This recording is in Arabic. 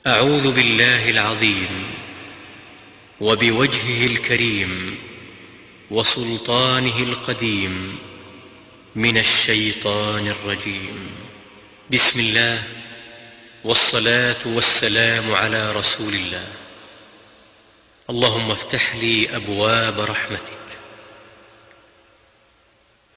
أعوذ بالله العظيم وبوجهه الكريم وسلطانه القديم من الشيطان الرجيم. بسم الله، والصلاة والسلام على رسول الله. اللهم افتح لي أبواب رحمتك